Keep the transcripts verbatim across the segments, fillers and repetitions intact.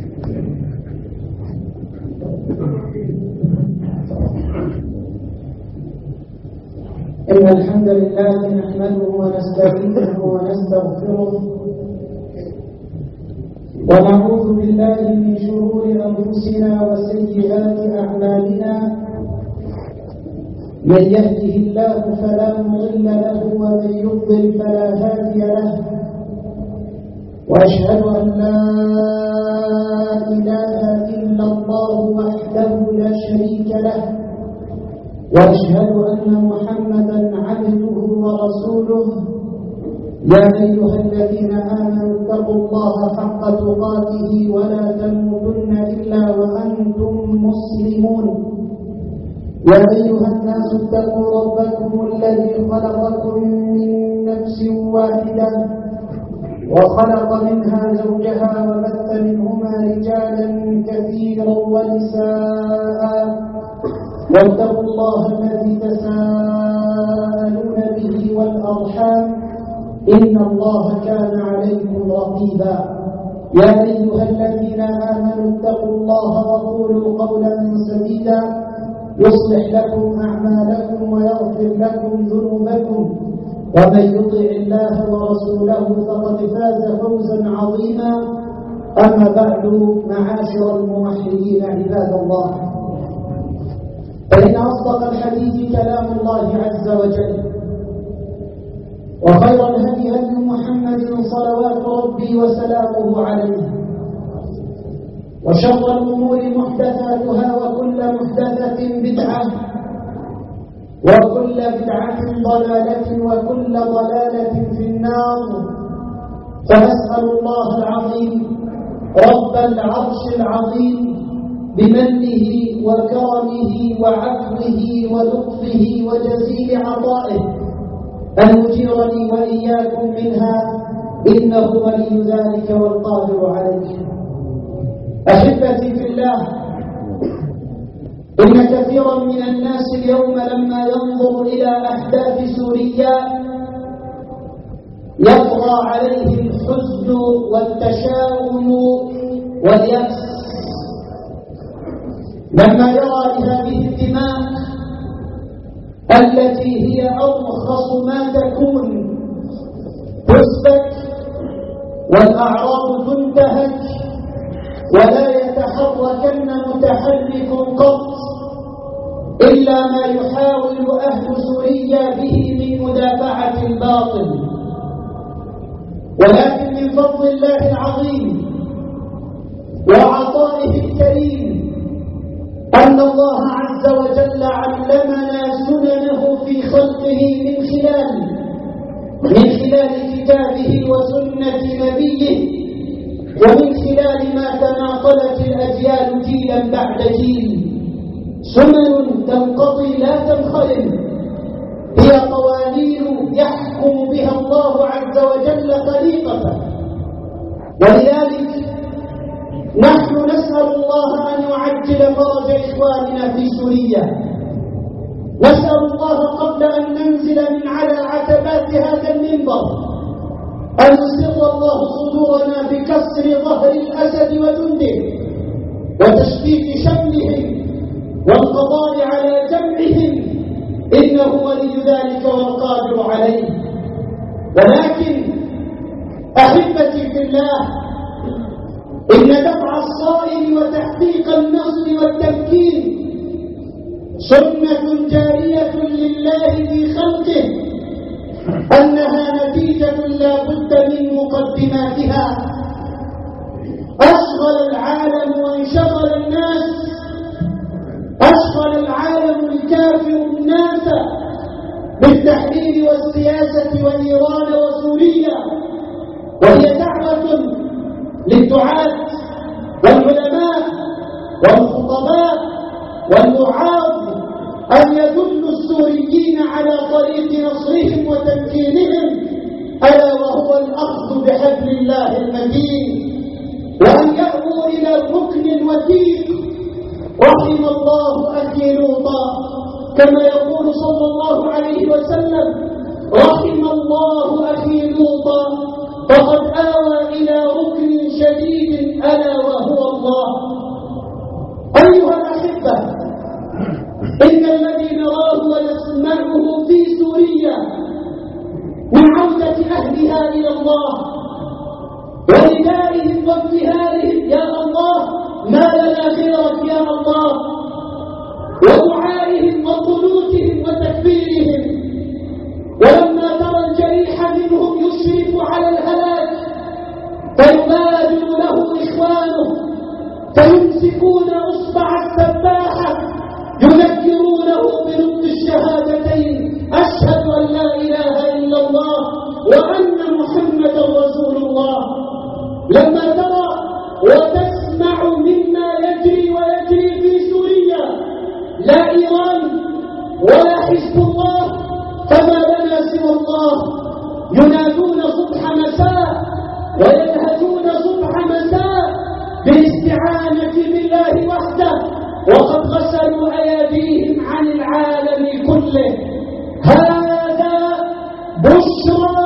إن الحمد لله نحمده ونستعينه ونستغفره ونعوذ بالله من شرور أنفسنا وسيئات أعمالنا. من يهده الله فلا مضل له ومن يضلل فلا هادي له، وأشهد أن لا إله إلا الله وحده لا شريك له، وأشهد أن محمدا عبده ورسوله. يا أيها الذين آمنوا اتقوا الله حق تقاته ولا تموتن إلا وأنتم مسلمون. يا أيها الناس اتقوا ربكم الذي خلقكم من نفس واحدة وخلق منها زوجها وبث منهما رجالا كثيرا ونساء، واتقوا الله الذي تساءلون به والأرحام إن الله كان عليكم رقيبا. يا أيها الذين آمنوا اتقوا الله وقولوا قولا سديدا يصلح لكم أعمالكم ويغفر لكم ذنوبكم، ومن يطع الله ورسوله فقد فاز فوزا عظيما. أما بعد، معاشر الموحدين عباد الله، فإن أصدق الحديث كلام الله عز وجل، وخير الهدي هدي محمد صلوات ربي وسلامه عليه، وشر الأمور محدثاتها وكل محدثة بدعة وكل بدعة ضلالة وكل ضلالة في النار. فنسأل الله العظيم رب العرش العظيم بمنه وكرمه وعفوه ولطفه وجزيل عطائه أن يجيرني وإياكم منها، إنه ولي ذلك والقادر عليه. أحبتي في الله، إن كثيرا من الناس اليوم لما ينظر إلى أحداث سوريا يطغى عليه الحزن والتشاؤم واليأس، لما يرى لهذه الدماء التي هي أرخص ما تكون تسفك والأعراض تنتهك ولا يتحركن متحرك قط إلا ما يحاول أهل سوريا به من مدافعة الباطل. ولكن من فضل الله العظيم وعطائه الكريم أن الله عز وجل علمنا سننه في خلقه من خلال من خلال كتابه وسنة نبيه، ومن خلال ما تناقلت الأجيال جيلا بعد جيل. سنن تنقضي لا تنخرم، هي قوانين يحكم بها الله عز وجل خليقته. ولذلك نحن نسأل الله أن يعجل فرج إخواننا في سوريا. نسأل الله قبل أن ننزل من على عتبات هذا المنبر أن يسر الله صدورنا بكسر ظهر الأسد وجنده وتشبيك شملهم والقضاء على جمعهم، إنه ولي ذلك والقادر عليه. ولكن أحبتي في الله، إن دفع الصائل وتحقيق النصر والتمكين سنة جارية لله في خلقه، أنها نتيجة لا بد من مقدماتها. أشغل العالم وانشغل الناس، أشغل العالم الكافر الناس بالتحرير والسياسة وإيران وسوريا، وهي دعوة للدعاة والعلماء والخطباء والوعاظ أن يدلوا السوريين على طريق نصرهم وتمكينهم، ألا وهو الأخذ بحبل الله المتين، وأن يأووا إلى الركن الوثيق. رحم الله أخي لوطا، كما يقول صلى الله عليه وسلم: رحم الله أخي لوطا فقد آوى إلى ركن شديد ألا وهو وابتهالهم يا الله ما لنا غيرك يا الله، ودعائهم وقنوتهم وتكبيرهم. ولما ترى الجريح منهم يشرف على الهلاك فيبادر له إخوانه فيمسكون أصبع السباحة يذكرونه بنطق الشهادتين أشهد أن لا إله إلا الله وأن محمدا رسول الله. لما ترى وتسمع مما يجري ويجري في سوريا لا إيران ولا حزب الله فما لنا سوى الله، ينادون صبح مساء وينهجون صبح مساء بالاستعانة بالله وحده وقد غسلوا أيديهم عن العالم كله. هذا بشرى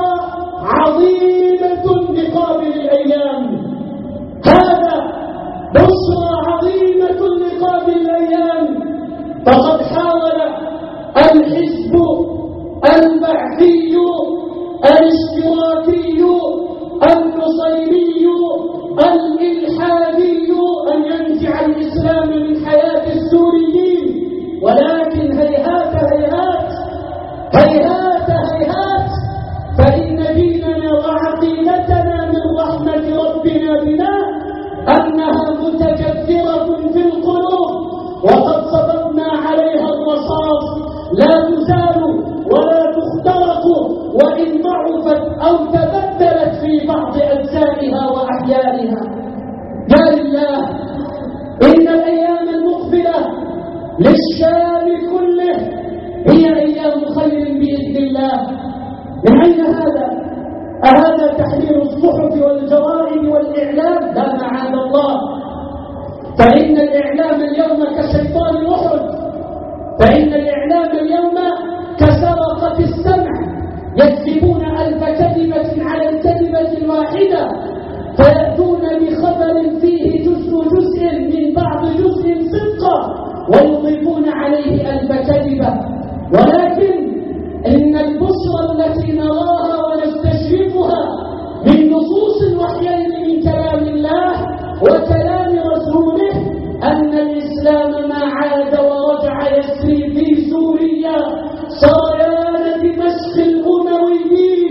عظيمة لقابل الأيام، هذا بشرى عظيمة لقابل الأيام. فقد حاول الحزب البعثي الاشتراكي النصيري الإلحادي أن ينزع الإسلام من حياة السوريين، ولكن هيهات هيهات هيهات هيهات، فإن ديننا وعقيدتنا من رحمة ربنا بنا أنها متجذرة في القلوب وقد صببنا عليها الرصاص، لا تزال ولا تخترق وإن ضعفت أو تبدلت في بعض أجزائها وأحيانها. يا لله إن الأيام المقبلة للشام كله هي أيام خير بإذن الله. من أين هذا؟ أهذا تحرير الصحف والجرائد والإعلام؟ لا معاذ الله، فإن الإعلام اليوم كشيطان أحد، فإن الإعلام اليوم كسرقة السمع، يكذبون ألف كلمة على الكلمة الواحدة فيأتون بخبر فيه جزء جزء من بعض جزء صدقة ويضيفون عليه ألف كلمة. ولكن إن البشرى التي نراها ونستشرفها من نصوص الوحيين من كلام الله وكلام رسوله أن الإسلام ما عاد ورجع يسري في سوريا سريان دمشق الأمويين،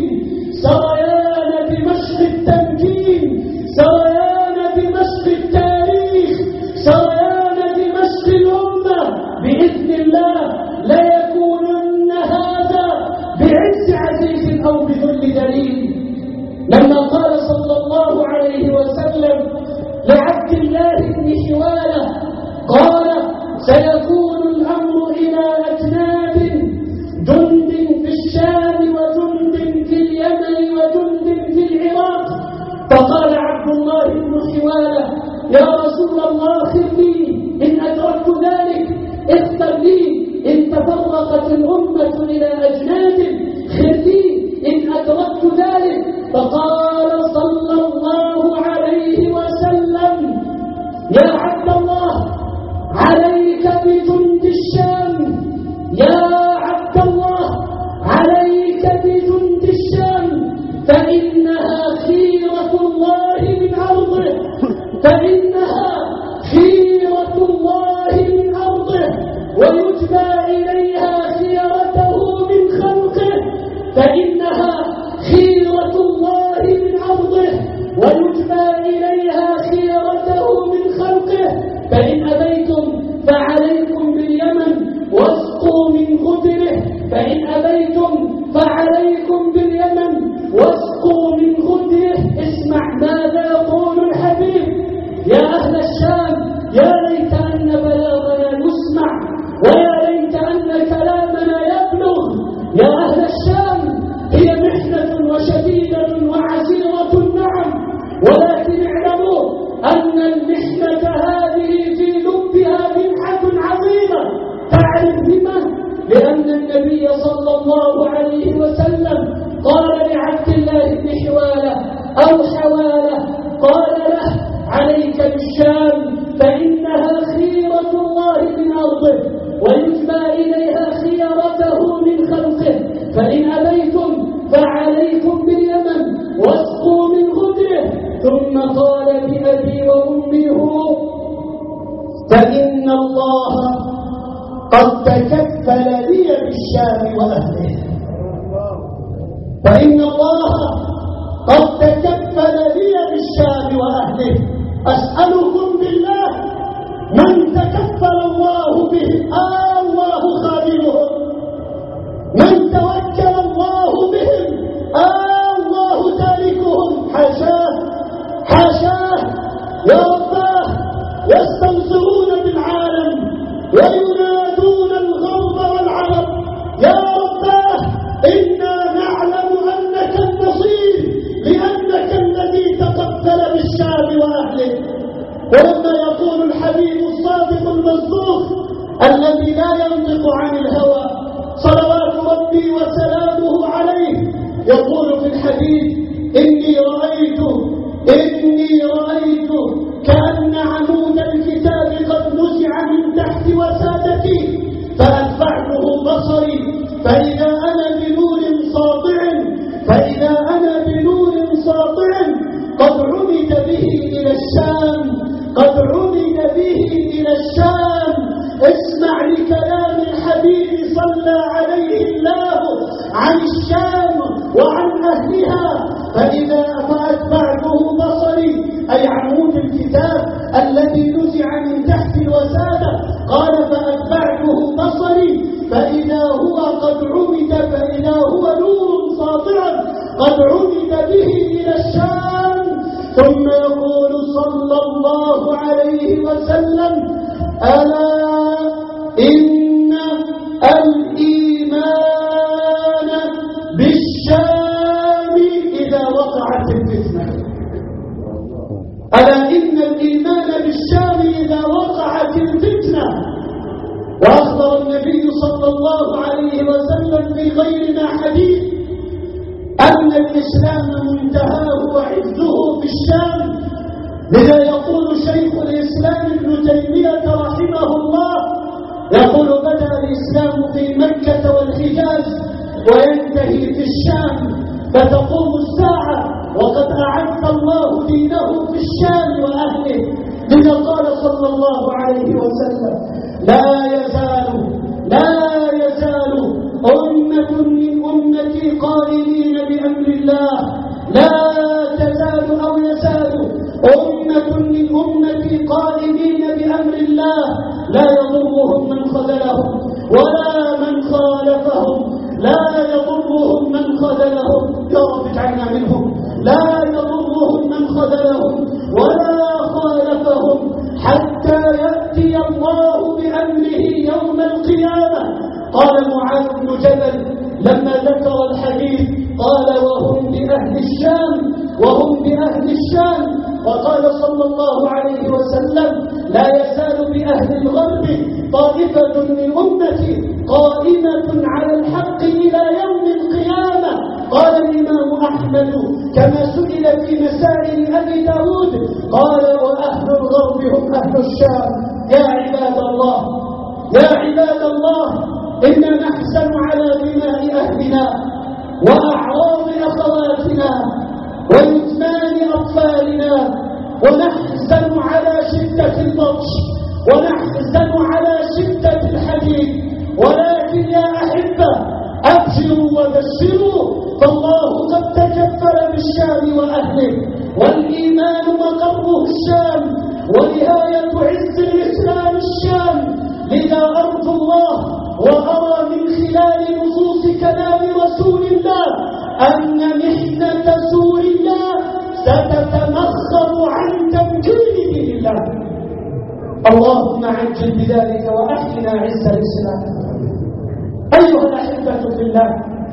سريان دمشق التمكين، سريان دمشق التاريخ، سريان دمشق الأمة بإذن الله. لا يكونن هذا بعز عزيز أو بذل دليل. لما قال صلى الله عليه وسلم لعبد الله بن حوالة قال سيكون الأمر إلى أجناد جند في الشام وجند في اليمن وجند في العراق، فقال عبد الله بن حوالة يا رسول الله اغفر لي إن أدركت ذلك، اغفر لي إن تفرقت الأمة إلى أجناد، اغفر لي إن أدركت ذلك. فقال صلى الله عليه وسلم يا عبد الله عليك بجند الشام، يا عبد الله عليك بجند الشام، فإنها خيرة الله من أرضه، فإنها خيرة الله من أرضه ويجبى إليها خيرته من خلقه، فإنها خيرة الله من أرضه ويجبى إليها خيرته من خلقه. فإن أبيتم فعليكم باليمن واسقوا من غدره، فإن أبيتم فعليكم باليمن واسقوا من غدره. اسمع ماذا يقول الحبيب يا أهل الشام، يا ليت أن بلاغنا يسمع ويا ليت أن كلامنا يبلغ. يا أهل الشام هي محنة وشديدة وعسيرة نعم، ولكن اعلموا أن المحنة هذه في لبها منحة عظيمة. تعرف بما؟ لأن النبي صلى الله عليه وسلم قال لعبد الله بن حوالة أو حوالة قال له عليك بالشام فإنها خيرة الله من أرضه ويجبى إليها خيرته من خلقه، فإن أبيتم فعليكم باليمن واسقوا من غدره. ثم ثم قال بأبي وأمي هو فإن الله قد تكفل لي بالشام وأهله، فإن الله قد تكفل لي بالشام وأهله. أسألكم بالله من تكفل الله به آه الله خالقهم، من توكل الله بهم آه الله تاركهم. حاشاه حاشاه يا رباه يستنصرون بالعالم وينادون الغرب والعرب يا رباه إنا نعلم أنك النصير لأنك الذي تقبل بالشام وأهله. ولما يقول الحبيب الصادق المصدوق الذي لا ينطق عن الهوى صلوات ربي وسلامه عليه يقول في الحديث إني رأيت إني رأيت كأن عمود الكتاب قد نزع من تحت وسادتي فأتبعته بصري فإذا أنا بنور ساطع فإذا أنا بنور ساطع قد عمد به إلى الشام قد عمد به إلى الشام. اسمع لكلام الحبيب صلى عليه الله عن الشام وعن أهلها. فإذا فأتبعته بصري أي عمود الكتاب الذي نزع من تحت الوسادة قال فأتبعته بصري فإذا هو قد عمد فإذا هو نور ساطع قد عمد به إلى الشام. ثم يقول صلى الله عليه وسلم ألا إن الإيمان بالشام إذا وقعت الفتنة ألا إن الإيمان بالشام إذا وقعت الفتنة. وأخبر النبي صلى الله عليه وسلم في غير ما حديث أن الإسلام منتهاه وعزه في الشام. لذا يقول شيخ الإسلام ابن تيمية رحمه الله يقول بدأ الإسلام في مكة والحجاز وينتهي في الشام فتقوم الساعة وقد أعز الله دينه في الشام وأهله. لذا قال صلى الله عليه وسلم لا يزال لا يزال أمة من أمتي قائمين بأمر الله لا تزال أو يزال أمة من أمتي قائمين بأمر الله لا يضرهم من خذلهم ولا من خالفهم لا يضرهم من خذلهم يا رب اجعلنا منهم لا يضرهم من خذلهم ولا خالفهم حتى يأتي الله بأمره يوم القيامة. قال معاذ بن جبل لما ذكر الحديث قال وهم بأهل الشام وهم بأهل الشام. وقال صلى الله عليه وسلم لا يزال بأهل الغرب طائفة من أمتي قائمة على الحق إلى يوم القيامة. قال الإمام أحمد كما سئل في مسائل أبي داود قال وأهل الغرب هم أهل الشام. يا عباد الله يا عباد الله إنا نحزن على دماء أهلنا وأعراض أخواتنا ويتمان أطفالنا ونحزن على شدة البطش ونحزن على شدة الحديد. ولكن يا أحبة أبشروا وبشروا فالله قد تكفل بالشام وأهله والإيمان مقره الشام ونهاية عز الإسلام الشام. لذا أرجو الله وأرى من خلال نصوص كلام رسول الله أن محنة سوريا ستتمخض عن تمكين دين الله. اللهم عجل بذلك وأحينا عز الإسلام. أيها الأحبة في الله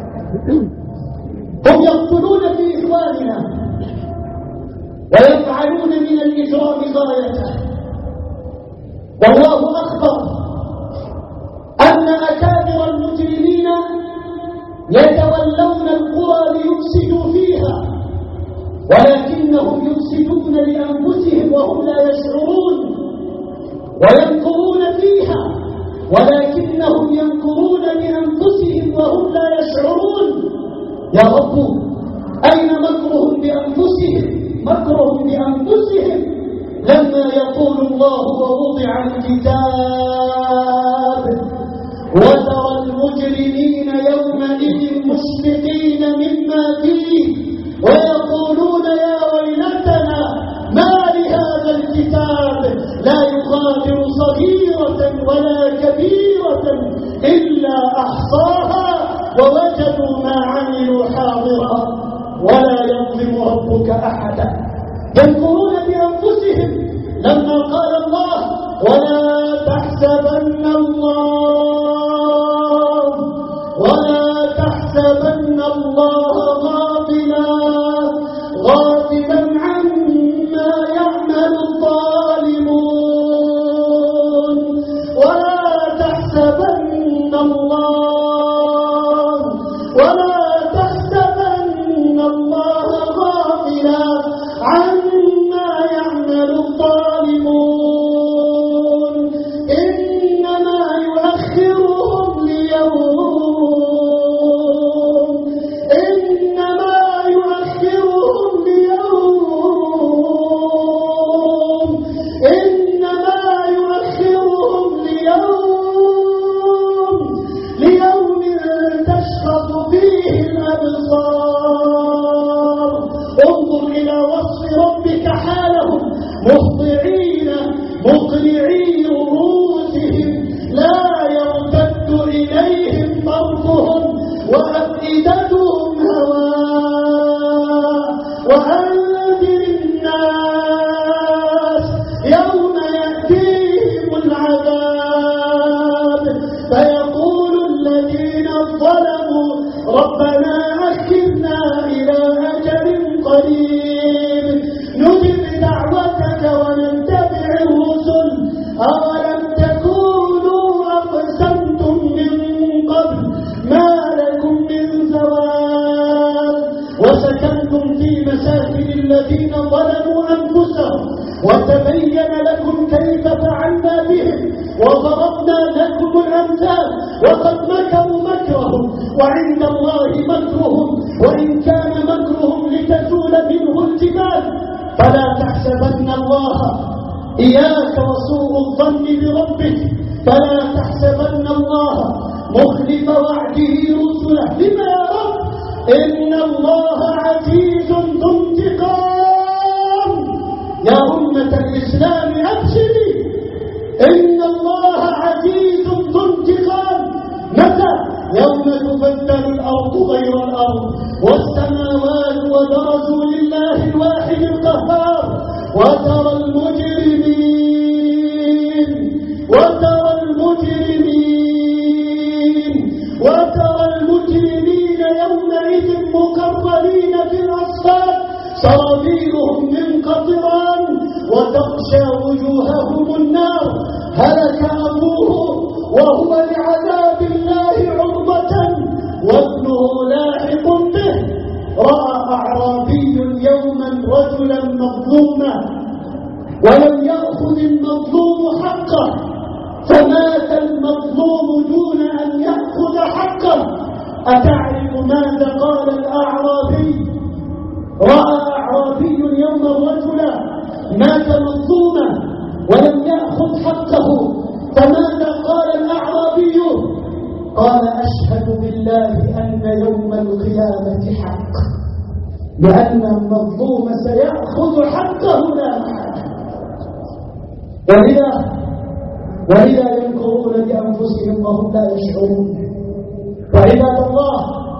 هم يقتلون في إخواننا ويفعلون من الإجرام غايته. والله أخبر أن أكابر المجرمين يتولون القرى ليفسدوا فيها ولكنهم يفسدون لأنفسهم وهم لا يشعرون وينكرون فيها ولكنهم ينكرون بأنفسهم وهم لا يشعرون. يا رب أين مكرهم بأنفسهم مكرهم بأنفسهم لما يقول الله ووضع الكتاب وترى المجرمين يومئذ مشفقين مما فيه ويقولون يا ويلتنا ما لهذا الكتاب لا يغادر صغيرة ولا كبيرة إلا أحصاها ووجدوا ما عملوا حاضرا ولا يظلم ربك أحدا. يذكرون بأنفسهم لما قال الله ولا تحسبن الله ولا تحسبن الله غافلا غافلا عما يعمل الظالمون ولا تحسبن الله ولا تحسبن الله غافلا عما يعمل الظالمون إنما يؤخرهم ليوم إنما يؤخرهم ليوم إنما يؤخرهم ليوم ليوم تشخص فيه الأبصار. انظر إلى وصف ربك حالهم مخضعين مقنعي رؤوسهم لا يرتد إليهم طرفهم وأفئدتهم هواء. وأنذر الناس يوم يأتيهم العذاب فيقول الذين ظلموا ربنا أخرنا إلى أجل قريب نجب دعوتك ونتبع الرسل أولم تكونوا أقسمتم من قبل ما لكم من زوال وسكنتم في مساكن الذين ظلموا أنفسهم وتبين لكم كيف فعلنا بهم وضربنا لكم الأمثال وقد مكروا مكرهم وعند الله مكرهم وإن كان مكرهم لتزول منه الجبال. فلا تحسبن الله إياك وسوء الظن بربك فلا تحسبن الله مخلف وعده رسله. لما يا رب؟ إن الله عزيز ذو انتقام. يا أمة الإسلام أبشري إن الله عزيز ذو انتقام. متى؟ يوم تبدل الأرض غير الأرض والسماوات وبرزوا لله الواحد القهار وترى المجرمين وترى المجرمين وترى المجرمين يومئذ مقرنين في الأصفاد سرابيلهم من قطران وتغشى وجوههم النار هلك أبوه وهو لعذاب الله عرضة وابنه لاحق به. رأى أعرابي يوما رجلا مظلوما ولم يأخذ المظلوم حقه فمات المظلوم دون أن يأخذ حقه. أتعرف ماذا قال الأعرابي؟ رأى أعرابي يوما رجلا مات مظلوما ولم يأخذ حقه فماذا قال الأعرابي؟ قال أشهد بالله أن يوم القيامة حق لأن المظلوم سيأخذ حقه لا محالة. ولذا ولذا ينكرون بأنفسهم وهم لا يشعرون. وعباد الله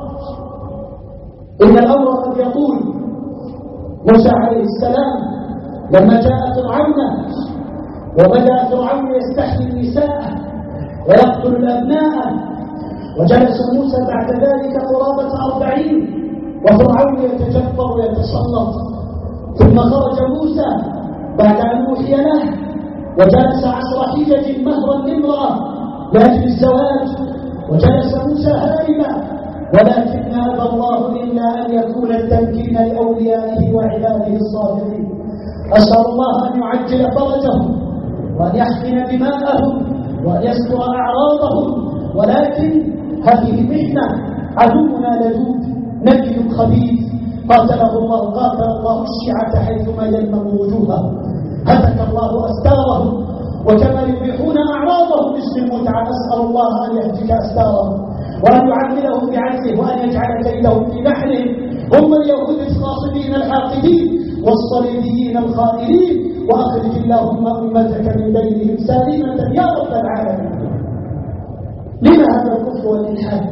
إن الأمر قد يقول موسى عليه السلام لما جاء فرعون وبدأ فرعون يستحيي النساء ويقتل الأبناء وجلس موسى بعد ذلك قرابة أربعين وفرعون يتجبر ويتسلط. ثم خرج موسى بعد أن أوحي له وجلس عشر حجج مهرا لامرأة لأجل الزواج وجلس موسى هاربا ولكن أبى الله إلا أن يكون التمكين لأوليائه وعباده الصالحين. أسأل الله أن يعجل فرجهم وأن يحقن دماءهم وأن يستر أعراضهم. ولكن هذه محنة عدونا لدود نبي خبيث قاتله الله قاتل الله الشيعة حيثما يلمم وجوههم هتك الله أستارهم وكما يبيحون أعراضهم باسم المتعة. أسأل الله أن يهتك أستارهم وأن يعملهم بعدله وأن يجعل كيدهم في بحرهم. هم اليهود الخاصبين الحاقدين والصليبيين الخائرين، وأخرج اللهم أمتك من بينهم سالمة يا رب العالمين. لما هذا الكفر والإلحاد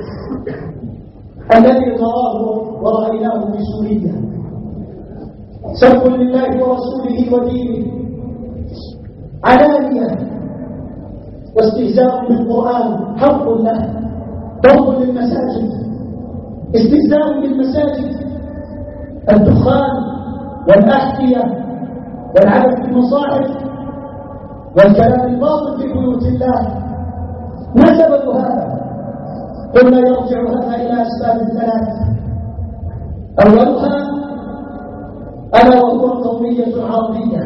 الذي قراه ورأيناه في سوريا؟ سب لله ورسوله ودينه علانية، واستهزاء بالقرآن، حرب له، ضرب للمساجد، استهزاء بالمساجد، الدخان والأحذية والعبث بالمصاحف والكلام الباطل في بيوت الله. ما سبب هذا؟ قلنا يرجع هذا إلى أسباب ثلاث. أولها ألا وهو القومية العربية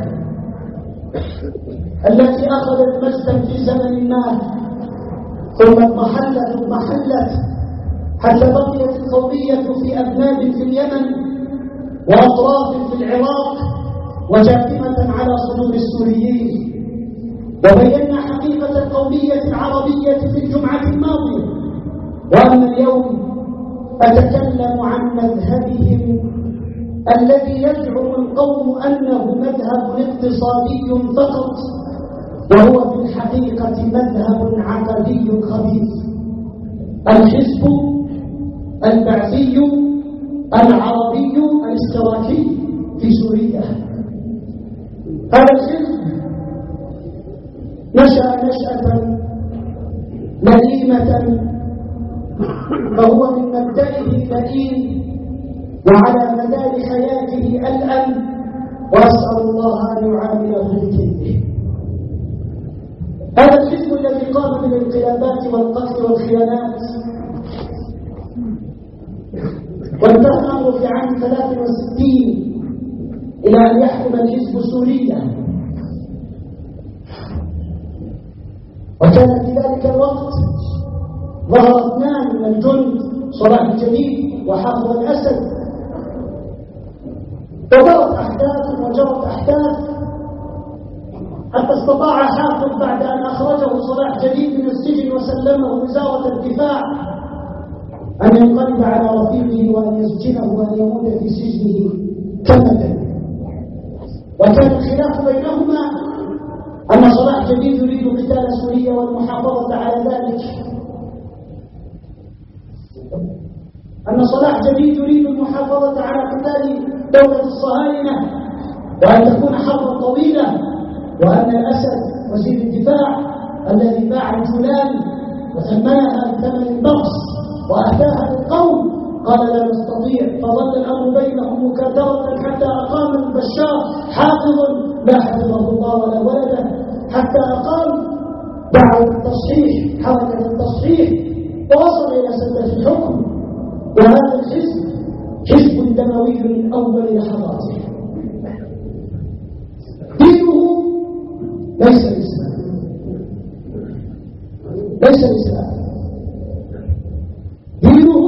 التي أخذت مجدا في زمن ما ثم اضمحلت اضمحلت حتى بقيت القومية في أبناد في اليمن وأطراف في العراق وجاثمة على صدور السوريين. وبينا حقيقة القومية العربية في الجمعة الماضية، وأما اليوم أتكلم عن مذهبهم الذي يزعم القوم أنه مذهب اقتصادي فقط، وهو في الحقيقة مذهب عقدي خبيث. الحزب البعثي العربي الاشتراكي في سوريا. هذا الحزب نشأ نشأة مليمة، فهو من مبدئه لئيم وعلى مدار حياته ألأم، وأسأل الله أن يعامله بكذبه. هذا الحزب الذي قام بالانقلابات والقتل والخيانات وانتهى الأمر في عام ثلاث وستين إلى أن يحكم الحزب سوريا. وكان في ذلك الوقت ظهر اثنان من الجند، صلاح الجديد وحافظ الأسد، وجرت أحداث وجرت أحداث حتى استطاع حافظ بعد أن أخرجه صلاح جديد من السجن وسلمه وزارة الدفاع أن ينقلب على رفيقه وأن يسجنه وأن يموت في سجنه كمدا. وكان الخلاف بينهما أن صلاح جديد يريد قتال سوريا والمحافظة على ذلك، أن صلاح جديد يريد المحافظة على قتال دولة الصهاينة وأن تكون حربا طويلة، وأن الأسد وزير الدفاع الذي باع الجولان وثمنها بثمن بخس وأهداها للقوم قال لا نستطيع، فظل الأمر بينهم مكادرة حتى أقام البشار حافظ لا حفظه الله ولا ولده، حتى أقام دعوة التصحيح حركة التصحيح ووصل إلى سدة الحكم. وهذا الحزب حزب دموي من أول لحظاته. دينه ليس الإسلام، ليس الإسلام، دينه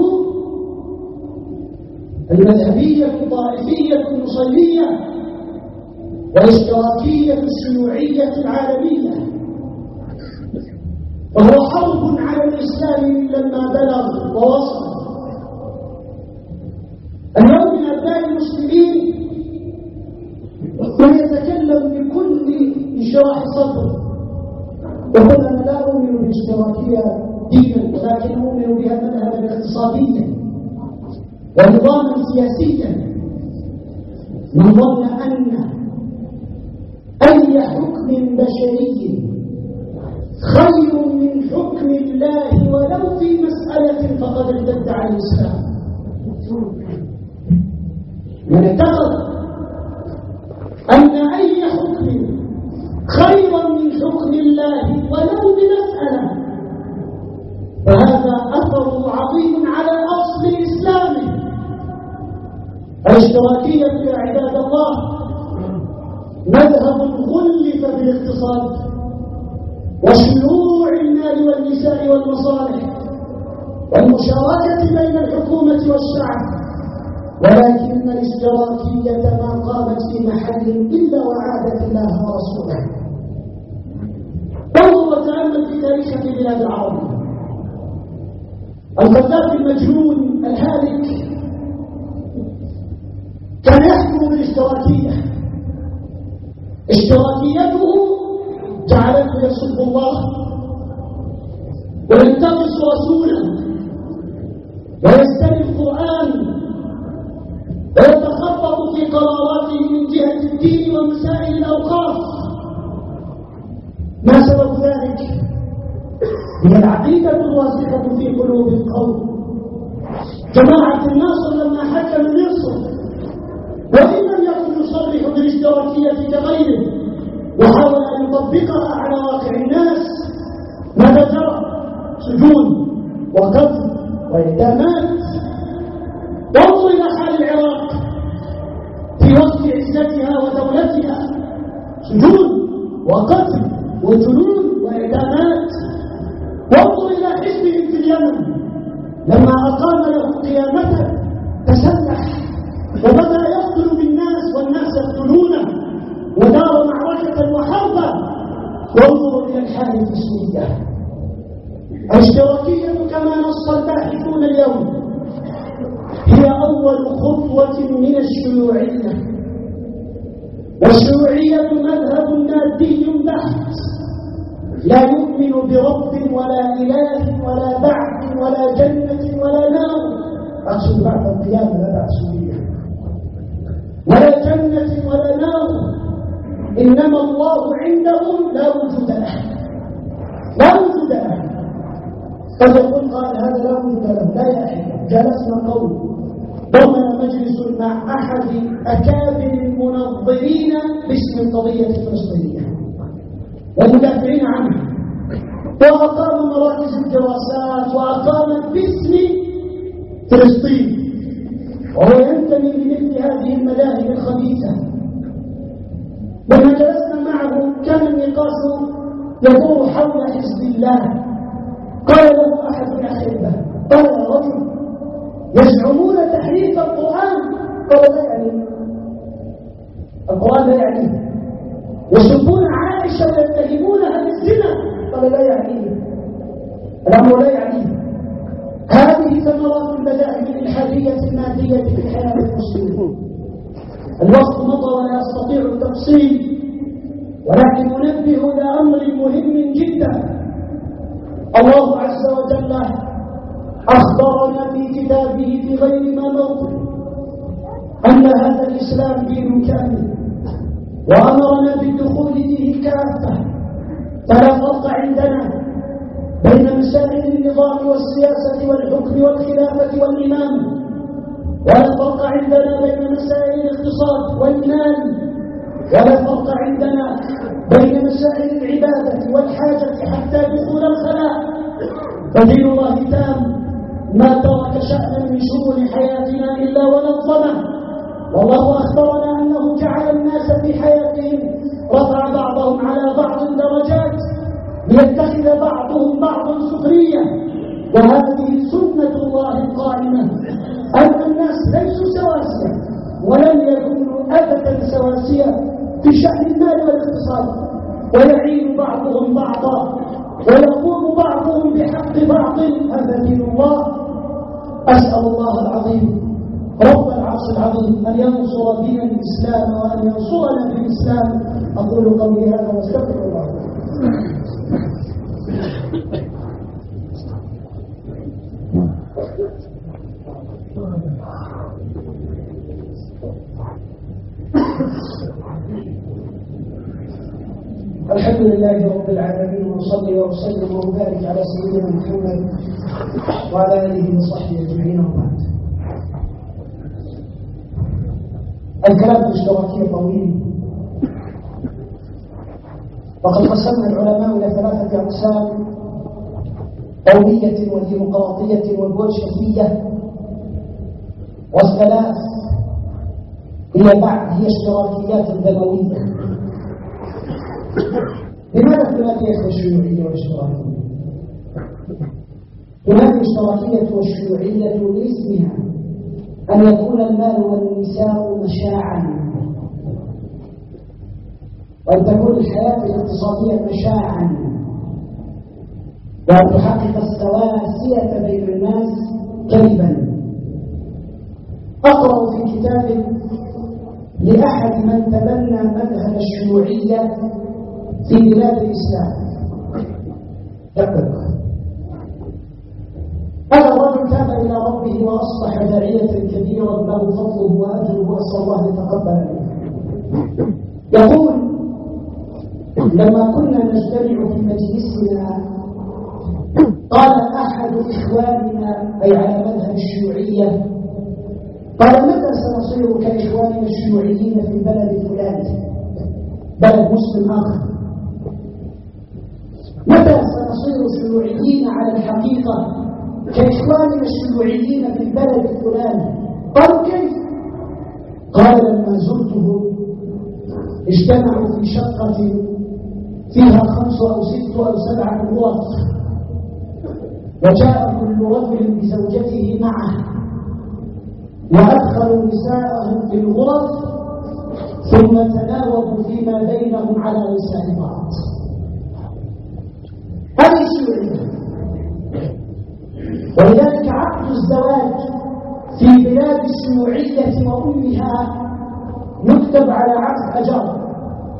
المذهبية الطائفية النصيرية والاشتراكية الشيوعية العالمية، وهو حرب على الإسلام لما بلغ ووصل. اليوم من أبناء المسلمين من يتكلم بكل انشراح صدر ويقول أنا لا أؤمن بالاشتراكية دينا، ولكن أؤمن بها مذهبا اقتصاديا ونظاما سياسيا. من ظن أن أي حكم بشري خير من حكم الله ولو في مسألة فقد ارتد عن الإسلام. من اعتقد أن أي حكم خيرا من حكم الله ولو بمسألة فهذا أثر عظيم على أصل إسلامه. الاشتراكية يا عباد الله مذهب غلف بالاقتصاد وشيوع المال والنساء والمصالح والمشاركة بين الحكومة والشعب ولكن الاشتراكية ما قامت في محل إلا وعادت الله ورسوله. انظر وتأمل في تاريخ البلاد العربية. القذافي المجنون الهالك كان يحكم بالاشتراكية. اشتراكيته جعلته يسب الله وينتقص رسوله ويستمع القرآن ويتخبط في قراراته من جهة الدين ومسائل الأوقاف. ما سبب ذلك؟ هي العقيدة الراسخة في قلوب القوم. جماعة الناصر لما حكم مصر وإن لم يكن يصرح بالاشتراكية كغيره وحاول أن يطبقها على واقع الناس، ماذا جرى؟ سجون وقتل وإعدامات. وانظر إلى حال العراق في وقت عزتها ودولتها، سجون وقتل وجنون وإعدامات. وانظر إلى حزبهم في اليمن لما أقام له قيامته تسلح وبدأ يقتل بالناس والناس يقتلونه ودار معركة وحربا. وانظروا إلى الحال في سوريا. الاشتراكية كما نص الباحثون اليوم هي أول خطوة من الشيوعية، والشيوعية مذهب مادي بحت لا يؤمن برب ولا إله ولا بعث ولا جنة ولا نار. أقصد بعد القيامة لا بعد سوريا، ولا جنة ولا نار، إنما الله عندهم لا وجود له، لا وجود له. قد يقول قال هذا لا وجود له، لا يا أخي، جلسنا قوم ضمن مجلس مع أحد أكابر المنظرين باسم القضية الفلسطينية والمدافعين عنها، وأقاموا مراكز الدراسات وأقامت باسم فلسطين، وهو ينتمي لمثل هذه المذاهب الخبيثة. لما جلسنا معه كان النقاش يدور حول حزب الله. قال له أحد الأحبة، قال يا رجل يزعمون تحريف القرآن. قال لا يعني القرآن لا يعنيه. يسبون عائشة ويتهمونها بالزنا. قال لا يعنيه، الأمر لا يعنيه. هذه ثمرات المذاهب الإلحادية المادية في حياة المسلمين. الوقت مضى ولا أستطيع التفصيل، ولكن أنبه إلى أمر مهم جدا. الله عز وجل أخبرنا في كتابه في غير ما موضع أن هذا الإسلام دين كامل، وأمرنا بالدخول فيه كافة. فلا فرق عندنا بين مسائل النظام والسياسة والحكم والخلافة والإمام، ولا فرق عندنا بين مسائل الاقتصاد والمال، ولا فرق عندنا بين مسائل العبادة والحاجة حتى دخول الخلاء. فدين الله تام، ما ترك شأنا من شؤون حياتنا إلا ونظمه. والله أخبرنا أنه جعل الناس في حياتهم رفع بعضهم على بعض درجات ليتخذ بعضهم بعضا سخرية. وهذه سنة الله القائمة، أن الناس ليسوا سواسية ولن يكونوا أبدا سواسية في شأن المال والاقتصاد، ويعين بعضهم بعضا ويقوم بعضهم بحق بعض. هذا دين الله. أسأل الله العظيم رب العرش العظيم أن ينصر دين الإسلام وأن ينصرنا في الإسلام. أقول قولي هذا واستغفر الله. الحمد لله رب العالمين، ونصلي ونسلم وبارك على سيدنا محمد وعلى آله وصحبه أجمعين. وبعد، الكلام في الاشتراكية طويل، وقد قسمنا العلماء إلى ثلاثة أقسام: قومية وديمقراطية وبولشفية. والثلاث هي بعد هي اشتراكيات دموية. لماذا تنادي الشيوعية والاشتراكية؟ تنادي الاشتراكية والشيوعية لاسمها، أن يكون المال والنساء مشاعا، وأن تكون الحياة الاقتصادية مشاعا، وأن تحقق السواسية بين الناس كذبا. أقرأ في كتاب لأحد من تبنى مذهب الشيوعية في بلاد الإسلام يقول: هذا الرجل تاب إلى ربه وأصبح داعية كبيرا له فضله وأجره وأسأل الله أن يتقبل منه. يقول: لما كنا نجتمع في مجلسنا قال أحد إخواننا أي على مذهب الشيوعية قال: متى سنصير كإخواننا الشيوعيين في البلد الفلاني، بلد مسلم آخر؟ متى سنصير شيوعيين على الحقيقة كإخواننا الشيوعيين في البلد الفلاني؟ قالوا: كيف؟ قال: لما زرته اجتمعوا في شقة فيها خمس أو ست أو سبع غرف، وجاء كل رجل بزوجته معه، وأدخلوا نساءهم في الغرف ثم تناوبوا فيما بينهم على نساء بعض. هذه الشيوعية. ولذلك عقد الزواج في بلاد الشيوعية وأمها يكتب على عقد أجار،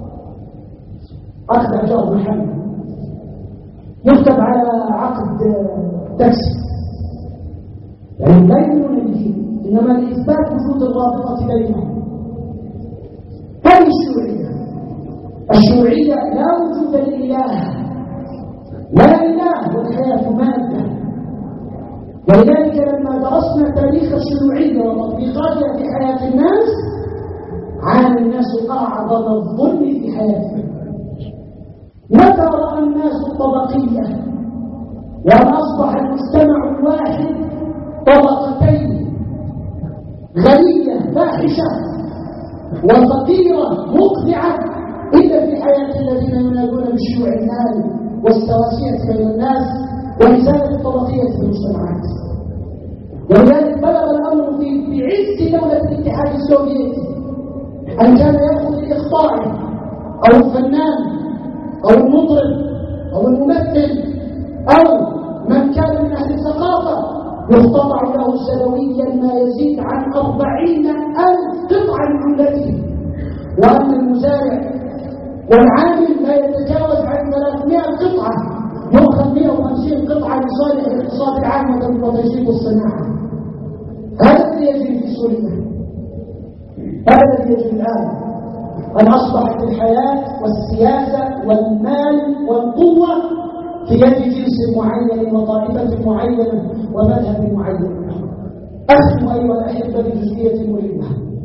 عقد أجار محل، يكتب على عقد تاكسي، يعني لا يؤمنون بالدين، إنما لإثبات وجود الرابطة بينهم. هذه الشيوعية. الشيوعية لا وجود لله، لا إله والحياة مادة. ولذلك لما درسنا تاريخ الشيوعية وتطبيقاتها في حياة الناس عانى الناس أعظم الظلم في حياتهم. متى رأى الناس الطبقية وأن أصبح المجتمع الواحد طبقتين، غنية فاحشة وفقيرة مقطعة، إلا في حياة الذين ينادون بالشيوع المالي والسواسية بين الناس وإزالة الطبقية في المجتمعات. ولذلك بلغ الأمر في بعز دولة الاتحاد السوفيتي أن كان يأخذ الإخطاعي أو الفنان أو المطرب أو الممثل أو من كان من أهل الثقافة يقتطع له سنويا ما يزيد عن أربعين ألف قطعة من جملته، وأن المزارع والعامل لا يتجاوز عن ثلاثمائة قطعة، يؤخذ مئة وخمسين قطعة لصالح الاقتصاد العام وتجديد الصناعة. هذا الذي يجري في سوريا، هذا الذي يجري الآن، أن أصبحت الحياة والسياسة والمال والقوة في يد جنس معين وطائفة معينة ومذهب معين. أختم أيها الأحبة بجزئية مهمة.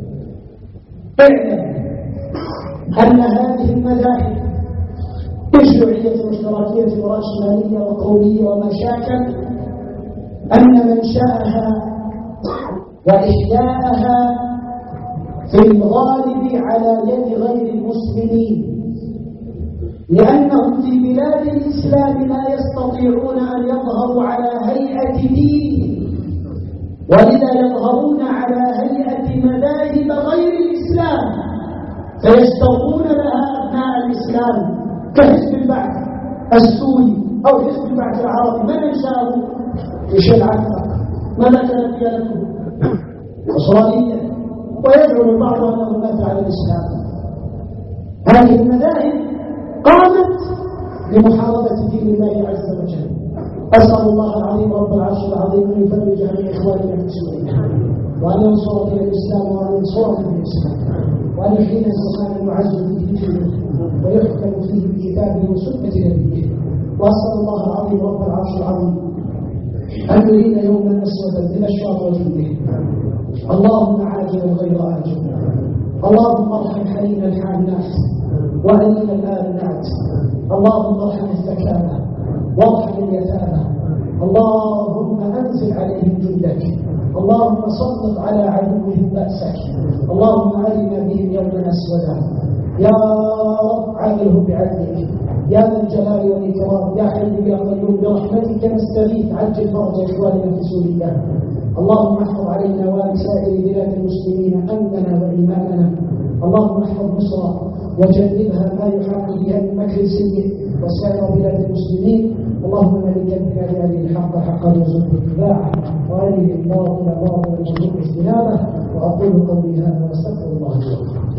اعلم أن هذه المذاهب الشيوعية واشتراكية ورأسمالية وقومية وما شاكل أن منشأها وإحياءها في الغالب على يد غير المسلمين، لأنهم في بلاد الإسلام لا يستطيعون أن يظهروا على هيئة دين، ولذا يظهرون على هيئة مذاهب غير الإسلام فيشترطون لها أبناء الإسلام، كحزب البعث السوري أو حزب البعث العربي. من أنشأه؟ في العفة. ماذا كانت ديانته؟ نصرانية، ويدعو البعض أنه مات على الإسلام. هذه المذاهب قامت لمحاربة دين الله عز وجل. أسأل الله العظيم رب العرش العظيم أن يفرج عن إخواننا في سوريا، وأن ينصر دين الإسلام، وأن ينصر دين الإسلام، وأن يحيي الزمان المعز به دينه ويحكم فيه بكتابه وسنة نبيه. وأسأل الله العظيم رب العرش العظيم أن يرينا يوما أسودا للأشواط وجوده. اللهم عاجلا غير آجل، اللهم ارحم حنين الحانات وأنين الآلات، اللهم ارحم الزكاة وارحم اليتامى، اللهم أنزل عليهم جندك، اللهم سلط على عدوهم بأسك، اللهم أرنا بهم يوما أسودا. يا رب عاملهم بعدلك يا ذا الجلال والإكرام، يا حي يا قيوم، برحمتك نستغيث، عجل فرج إخواننا في سوريا، اللهم احفظ علينا ولسائر بلاد المسلمين أمننا وإيماننا. اللهم احفظ مصر وجنبها ما يحاق بها من مكر سيء وسائر بلاد المسلمين. اللهم ملك البلاد أرنا الحق حقا وارزقنا اتباعه وأرنا الباطل باطلا وارزقنا اجتنابه. وأقول قولي هذا واستغفر الله لي ولكم.